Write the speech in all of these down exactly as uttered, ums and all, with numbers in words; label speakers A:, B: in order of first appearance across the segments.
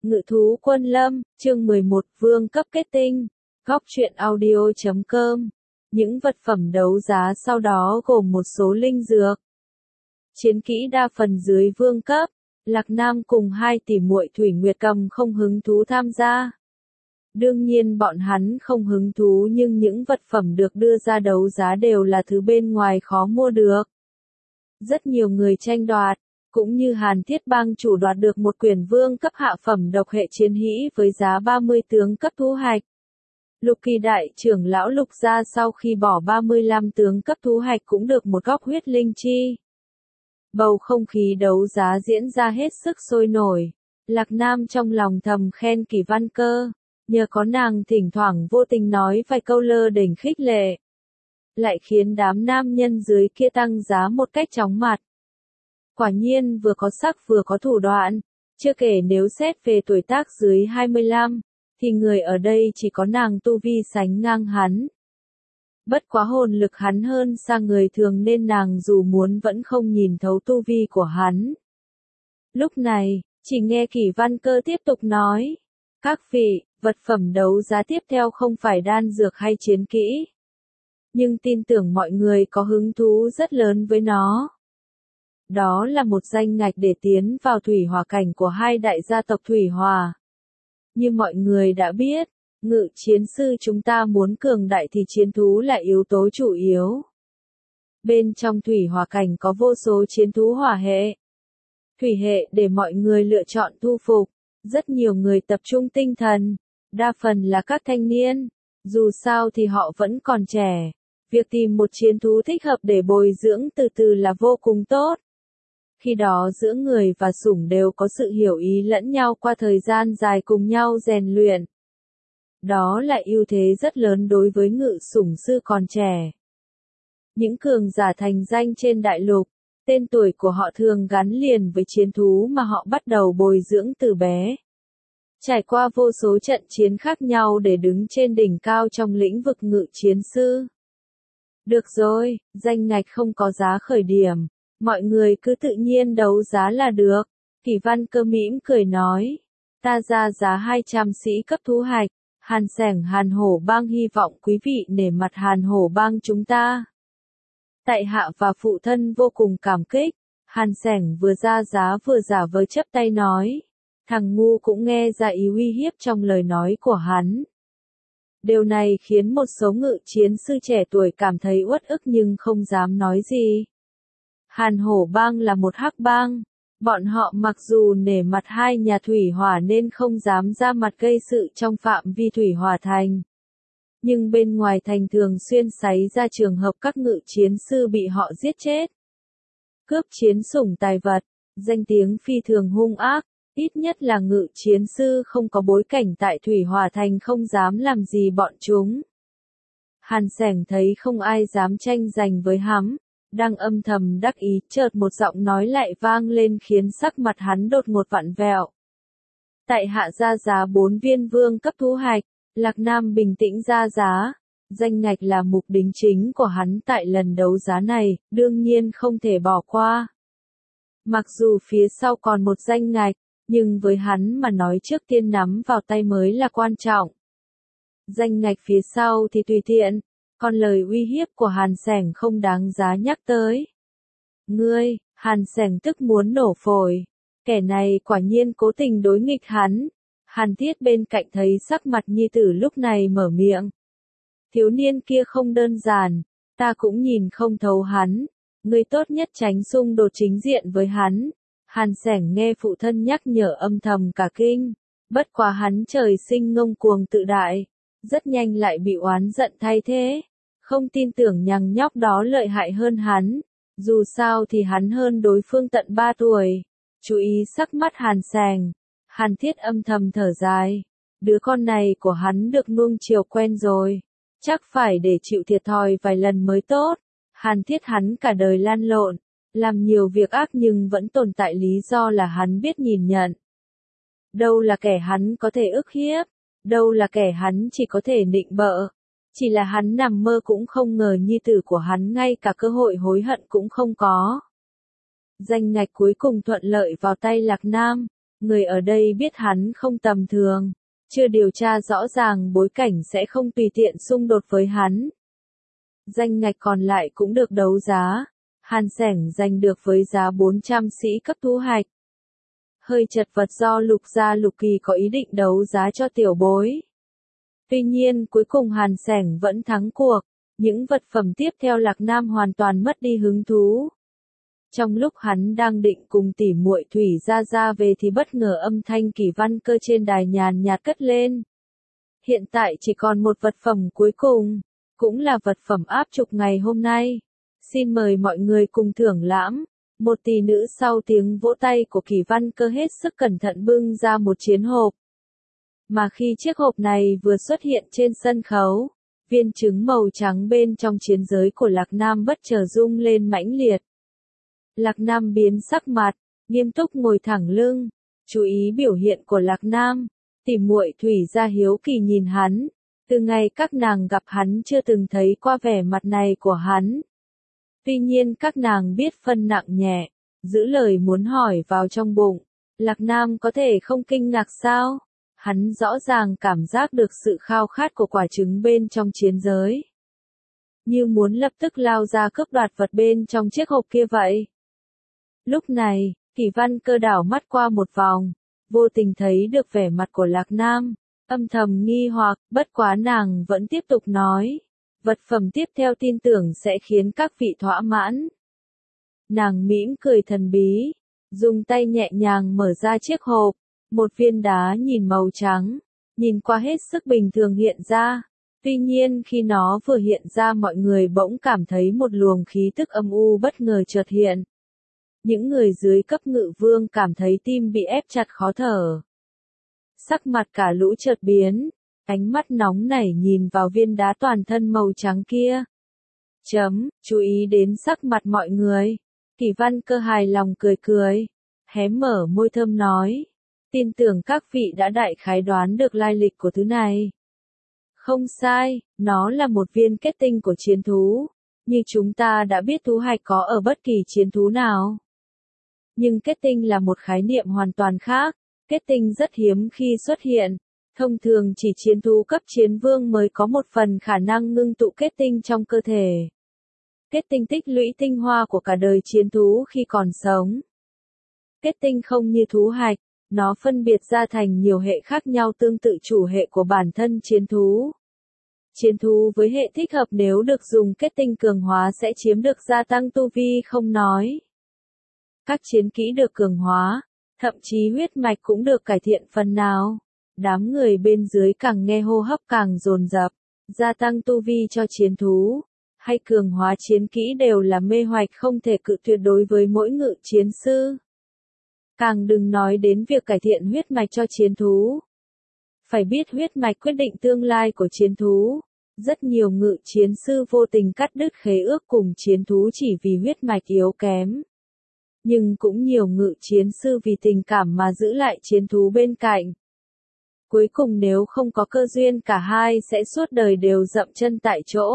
A: Ngự thú quân lâm, chương mười một vương cấp kết tinh, góc truyện audio chấm com. Những vật phẩm đấu giá sau đó gồm một số linh dược. Chiến kỹ đa phần dưới vương cấp, Lạc Nam cùng hai tỷ muội Thủy Nguyệt Cầm không hứng thú tham gia. Đương nhiên bọn hắn không hứng thú nhưng những vật phẩm được đưa ra đấu giá đều là thứ bên ngoài khó mua được. Rất nhiều người tranh đoạt, cũng như Hàn Thiết Bang chủ đoạt được một quyển vương cấp hạ phẩm độc hệ chiến hĩ với giá ba mươi tướng cấp thú hạch. Lục Kỳ đại trưởng lão Lục gia sau khi bỏ ba mươi lăm tướng cấp thú hạch cũng được một góc huyết linh chi. Bầu không khí đấu giá diễn ra hết sức sôi nổi. Lạc Nam trong lòng thầm khen Kỳ Văn Cơ, nhờ có nàng thỉnh thoảng vô tình nói vài câu lơ đỉnh khích lệ, lại khiến đám nam nhân dưới kia tăng giá một cách chóng mặt. Quả nhiên vừa có sắc vừa có thủ đoạn, chưa kể nếu xét về tuổi tác dưới hai mươi lăm, thì người ở đây chỉ có nàng tu vi sánh ngang hắn. Bất quá hồn lực hắn hơn xa người thường nên nàng dù muốn vẫn không nhìn thấu tu vi của hắn. Lúc này, chỉ nghe Kỳ Văn Cơ tiếp tục nói, các vị, vật phẩm đấu giá tiếp theo không phải đan dược hay chiến kỹ. Nhưng tin tưởng mọi người có hứng thú rất lớn với nó. Đó là một danh ngạch để tiến vào thủy hỏa cảnh của hai đại gia tộc Thủy Hỏa. Như mọi người đã biết, ngự chiến sư chúng ta muốn cường đại thì chiến thú là yếu tố chủ yếu. Bên trong thủy hỏa cảnh có vô số chiến thú hỏa hệ, thủy hệ để mọi người lựa chọn thu phục. Rất nhiều người tập trung tinh thần, đa phần là các thanh niên, dù sao thì họ vẫn còn trẻ. Việc tìm một chiến thú thích hợp để bồi dưỡng từ từ là vô cùng tốt. Khi đó giữa người và sủng đều có sự hiểu ý lẫn nhau qua thời gian dài cùng nhau rèn luyện. Đó là ưu thế rất lớn đối với ngự sủng sư còn trẻ. Những cường giả thành danh trên đại lục, tên tuổi của họ thường gắn liền với chiến thú mà họ bắt đầu bồi dưỡng từ bé. Trải qua vô số trận chiến khác nhau để đứng trên đỉnh cao trong lĩnh vực ngự chiến sư. Được rồi, danh ngạch không có giá khởi điểm, mọi người cứ tự nhiên đấu giá là được. Kỳ Văn Cơ mỉm cười nói, ta ra giá hai trăm sĩ cấp thú hạch, Hàn Sẻng Hàn Hổ Bang hy vọng quý vị nể mặt Hàn Hổ Bang chúng ta. Tại hạ và phụ thân vô cùng cảm kích. Hàn Sẻng vừa ra giá vừa giả vờ chấp tay nói, thằng ngu cũng nghe ra ý uy hiếp trong lời nói của hắn. Điều này khiến một số ngự chiến sư trẻ tuổi cảm thấy uất ức nhưng không dám nói gì. Hàn Hổ Bang là một hắc bang, bọn họ mặc dù nể mặt hai nhà Thủy Hỏa nên không dám ra mặt gây sự trong phạm vi Thủy Hỏa thành. Nhưng bên ngoài thành thường xuyên xảy ra trường hợp các ngự chiến sư bị họ giết chết. Cướp chiến sủng tài vật, danh tiếng phi thường hung ác, ít nhất là ngự chiến sư không có bối cảnh tại Thủy Hỏa thành không dám làm gì bọn chúng. Hàn Sẻng thấy không ai dám tranh giành với hắn, đang âm thầm đắc ý, chợt một giọng nói lại vang lên khiến sắc mặt hắn đột ngột vặn vẹo. Tại hạ ra giá bốn viên vương cấp thú hạch. Lạc Nam bình tĩnh ra giá, danh ngạch là mục đính chính của hắn tại lần đấu giá này, đương nhiên không thể bỏ qua. Mặc dù phía sau còn một danh ngạch, nhưng với hắn mà nói trước tiên nắm vào tay mới là quan trọng. Danh ngạch phía sau thì tùy tiện, còn lời uy hiếp của Hàn Sẻng không đáng giá nhắc tới. Ngươi, Hàn Sẻng tức muốn nổ phổi, kẻ này quả nhiên cố tình đối nghịch hắn. Hàn Thiết bên cạnh thấy sắc mặt nhi tử lúc này mở miệng. Thiếu niên kia không đơn giản, ta cũng nhìn không thấu hắn, ngươi tốt nhất tránh xung đột chính diện với hắn. Hàn Sẻng nghe phụ thân nhắc nhở âm thầm cả kinh, bất quá hắn trời sinh ngông cuồng tự đại, rất nhanh lại bị oán giận thay thế, không tin tưởng nhằng nhóc đó lợi hại hơn hắn, dù sao thì hắn hơn đối phương tận ba tuổi. Chú ý sắc mắt Hàn Sẻng. Hàn Thiết âm thầm thở dài, đứa con này của hắn được nuông chiều quen rồi, chắc phải để chịu thiệt thòi vài lần mới tốt. Hàn Thiết hắn cả đời lan lộn, làm nhiều việc ác nhưng vẫn tồn tại lý do là hắn biết nhìn nhận. Đâu là kẻ hắn có thể ức hiếp, đâu là kẻ hắn chỉ có thể nịnh bợ, chỉ là hắn nằm mơ cũng không ngờ nhi tử của hắn ngay cả cơ hội hối hận cũng không có. Danh ngạch cuối cùng thuận lợi vào tay Lạc Nam. Người ở đây biết hắn không tầm thường, chưa điều tra rõ ràng bối cảnh sẽ không tùy tiện xung đột với hắn. Danh ngạch còn lại cũng được đấu giá, Hàn Sẻng giành được với giá bốn trăm sĩ cấp thu hạch. Hơi chật vật do Lục gia Lục Kỳ có ý định đấu giá cho tiểu bối. Tuy nhiên cuối cùng Hàn Sẻng vẫn thắng cuộc, những vật phẩm tiếp theo Lạc Nam hoàn toàn mất đi hứng thú. Trong lúc hắn đang định cùng tỉ muội Thủy Gia Gia về thì bất ngờ âm thanh Kỷ Văn Cơ trên đài nhàn nhạt cất lên. Hiện tại chỉ còn một vật phẩm cuối cùng, cũng là vật phẩm áp trục ngày hôm nay. Xin mời mọi người cùng thưởng lãm. Một tỷ nữ sau tiếng vỗ tay của Kỷ Văn Cơ hết sức cẩn thận bưng ra một chiến hộp. Mà khi chiếc hộp này vừa xuất hiện trên sân khấu, viên trứng màu trắng bên trong chiến giới của Lạc Nam bất chợt rung lên mãnh liệt. Lạc Nam biến sắc mặt, nghiêm túc ngồi thẳng lưng, chú ý biểu hiện của Lạc Nam. Tỉ muội Thủy Gia hiếu kỳ nhìn hắn, từ ngày các nàng gặp hắn chưa từng thấy qua vẻ mặt này của hắn. Tuy nhiên các nàng biết phân nặng nhẹ, giữ lời muốn hỏi vào trong bụng. Lạc Nam có thể không kinh ngạc sao? Hắn rõ ràng cảm giác được sự khao khát của quả trứng bên trong chiến giới. Như muốn lập tức lao ra cướp đoạt vật bên trong chiếc hộp kia vậy. Lúc này, Kỷ Văn Cơ đảo mắt qua một vòng, vô tình thấy được vẻ mặt của Lạc Nam, âm thầm nghi hoặc, bất quá nàng vẫn tiếp tục nói. Vật phẩm tiếp theo tin tưởng sẽ khiến các vị thỏa mãn. Nàng mỉm cười thần bí, dùng tay nhẹ nhàng mở ra chiếc hộp, một viên đá nhìn màu trắng, nhìn qua hết sức bình thường hiện ra. Tuy nhiên khi nó vừa hiện ra mọi người bỗng cảm thấy một luồng khí tức âm u bất ngờ chợt hiện. Những người dưới cấp ngự vương cảm thấy tim bị ép chặt khó thở. Sắc mặt cả lũ chợt biến. Ánh mắt nóng nảy nhìn vào viên đá toàn thân màu trắng kia. Chấm, chú ý đến sắc mặt mọi người. Kỷ Văn Cơ hài lòng cười cười. Hé mở môi thơm nói. Tin tưởng các vị đã đại khái đoán được lai lịch của thứ này. Không sai, nó là một viên kết tinh của chiến thú. Như chúng ta đã biết thú hạch có ở bất kỳ chiến thú nào. Nhưng kết tinh là một khái niệm hoàn toàn khác. Kết tinh rất hiếm khi xuất hiện. Thông thường chỉ chiến thú cấp chiến vương mới có một phần khả năng ngưng tụ kết tinh trong cơ thể. Kết tinh tích lũy tinh hoa của cả đời chiến thú khi còn sống. Kết tinh không như thú hạch, nó phân biệt ra thành nhiều hệ khác nhau tương tự chủ hệ của bản thân chiến thú. Chiến thú với hệ thích hợp nếu được dùng kết tinh cường hóa sẽ chiếm được gia tăng tu vi không nói. Các chiến kỹ được cường hóa, thậm chí huyết mạch cũng được cải thiện phần nào. Đám người bên dưới càng nghe hô hấp càng dồn dập, gia tăng tu vi cho chiến thú, hay cường hóa chiến kỹ đều là mê hoạch không thể cự tuyệt đối với mỗi ngự chiến sư. Càng đừng nói đến việc cải thiện huyết mạch cho chiến thú. Phải biết huyết mạch quyết định tương lai của chiến thú. Rất nhiều ngự chiến sư vô tình cắt đứt khế ước cùng chiến thú chỉ vì huyết mạch yếu kém. Nhưng cũng nhiều ngự chiến sư vì tình cảm mà giữ lại chiến thú bên cạnh. Cuối cùng nếu không có cơ duyên cả hai sẽ suốt đời đều dậm chân tại chỗ.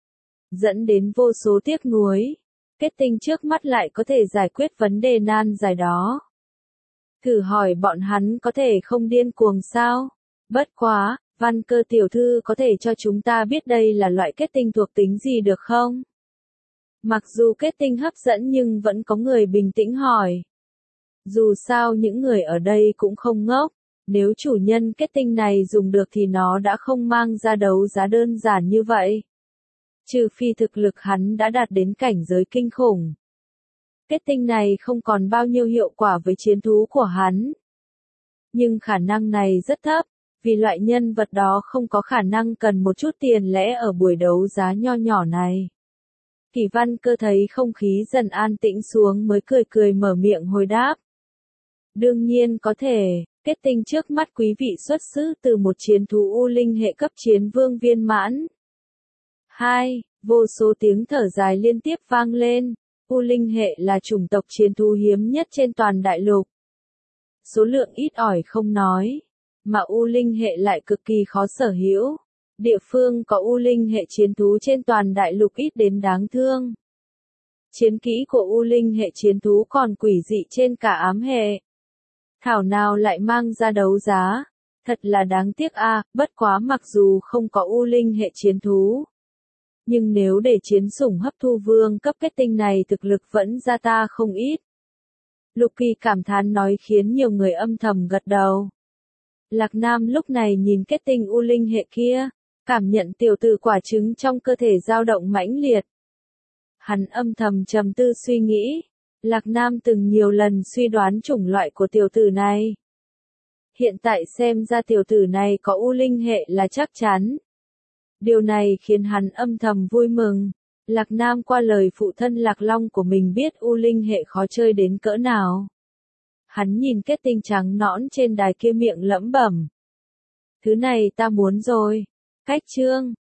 A: Dẫn đến vô số tiếc nuối. Kết tinh trước mắt lại có thể giải quyết vấn đề nan giải đó. Thử hỏi bọn hắn có thể không điên cuồng sao? Bất quá, Văn Cơ tiểu thư có thể cho chúng ta biết đây là loại kết tinh thuộc tính gì được không? Mặc dù kết tinh hấp dẫn nhưng vẫn có người bình tĩnh hỏi. Dù sao những người ở đây cũng không ngốc. Nếu chủ nhân kết tinh này dùng được thì nó đã không mang ra đấu giá đơn giản như vậy. Trừ phi thực lực hắn đã đạt đến cảnh giới kinh khủng. Kết tinh này không còn bao nhiêu hiệu quả với chiến thú của hắn. Nhưng khả năng này rất thấp, vì loại nhân vật đó không có khả năng cần một chút tiền lẻ ở buổi đấu giá nho nhỏ này. Kỷ Văn Cơ thấy không khí dần an tĩnh xuống mới cười cười mở miệng hồi đáp. Đương nhiên có thể. Kết tinh trước mắt quý vị xuất xứ từ một chiến thú U Linh hệ cấp chiến vương viên mãn. hai. Vô số tiếng thở dài liên tiếp vang lên. U Linh hệ là chủng tộc chiến thú hiếm nhất trên toàn đại lục. Số lượng ít ỏi không nói, mà U Linh hệ lại cực kỳ khó sở hữu. Địa phương có U Linh hệ chiến thú trên toàn đại lục ít đến đáng thương. Chiến kỹ của U Linh hệ chiến thú còn quỷ dị trên cả ám hệ. thảo nào lại mang ra đấu giá. Thật là đáng tiếc a, bất quá mặc dù không có U Linh hệ chiến thú. Nhưng nếu để chiến sủng hấp thu vương cấp kết tinh này thực lực vẫn ra ta không ít. Lục Kỳ cảm thán nói khiến nhiều người âm thầm gật đầu. Lạc Nam lúc này nhìn kết tinh U Linh hệ kia, cảm nhận tiểu tử quả trứng trong cơ thể dao động mãnh liệt. Hắn âm thầm trầm tư suy nghĩ, Lạc Nam từng nhiều lần suy đoán chủng loại của tiểu tử này. Hiện tại xem ra tiểu tử này có U Linh hệ là chắc chắn. Điều này khiến hắn âm thầm vui mừng. Lạc Nam qua lời phụ thân Lạc Long của mình biết U Linh hệ khó chơi đến cỡ nào. Hắn nhìn kết tinh trắng nõn trên đài kia miệng lẩm bẩm. Thứ này ta muốn rồi. Cách chương.